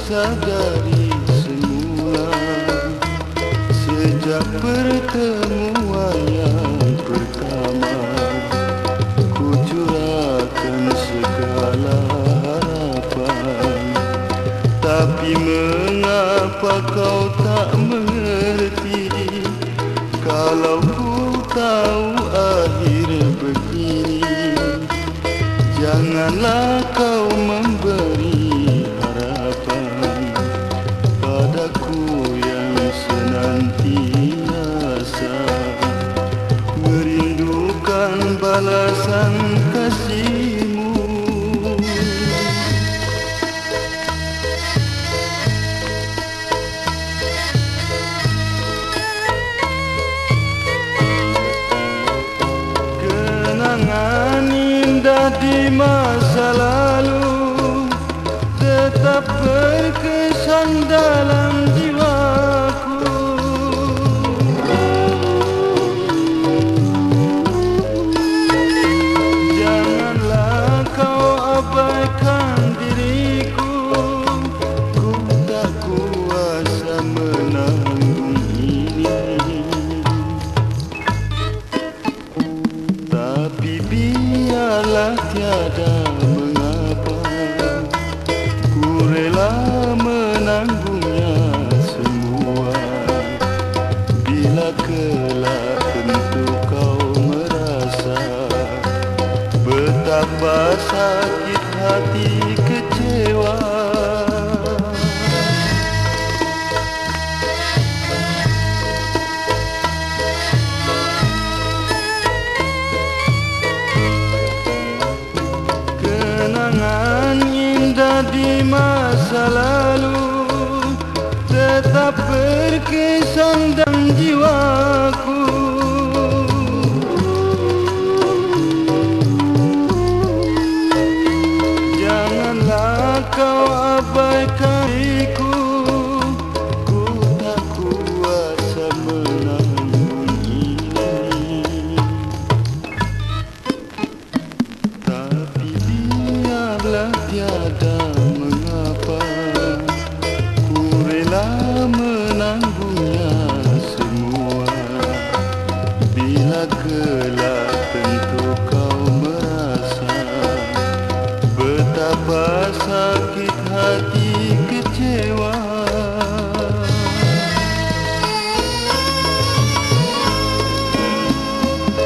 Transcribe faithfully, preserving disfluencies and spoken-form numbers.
sadari semula sejak pertemuan yang pertama, ku curahkan segala harapan. Tapi mengapa kau tak mengerti, kalau ku tahu akhir begini? Janganlah kau memberi harapan padaku yang senantiasa merindukan balasan kasihmu. Kenangan indah di masa lalu tetap berkesan dalam jiwaku. Janganlah kau abaikan diriku, ku tak kuasa menanggung ini. Tapi biarlah tiada mengapa, ku rela menanggungnya semua. Bila kelak tentu kau merasa betapa sakit hati kecewa. Kenangan indah di masa lalu tetap berkesan dalam jiwaku. Janganlah kau abaikan diriku, ku tak kuasa menanggung ini. Tapi biarlah tiada mengapa, ku rela menanggungnya semua. Bila kelak tentu kau merasa betapa sakit hati kecewa.